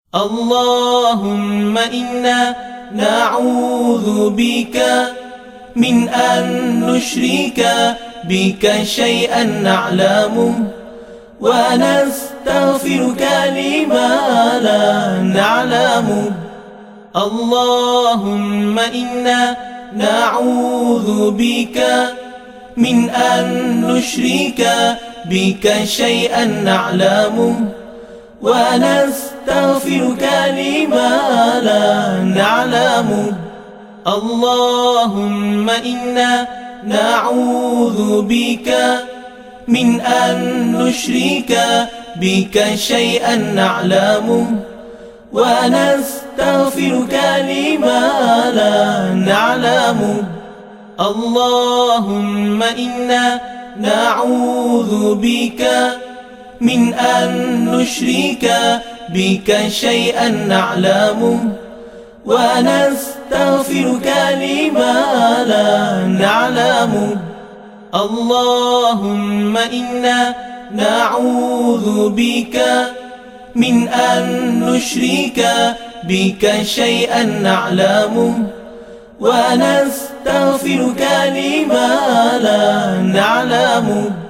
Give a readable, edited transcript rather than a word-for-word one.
اللهم إنا نعوذ بك من أن نشرك بك شيئا نعلمه ونستغفرك لما لا نعلم. اللهم إنا نعوذ بك من أن نشرك بك شيئا نعلمه ونستغفرك لما لا نعلم. اللهم إنا نعوذ بك من أن نشرك بك شيئا نعلمه ونستغفرك لما لا نعلم. اللهم إنا نعوذ بك من أن نشرك بك شيئا نعلمه ونستغفرك لما لا نعلم. اللهم إنا نعوذ بك من أن نشرك بك شيئا نعلمه ونستغفرك لما لا نعلم.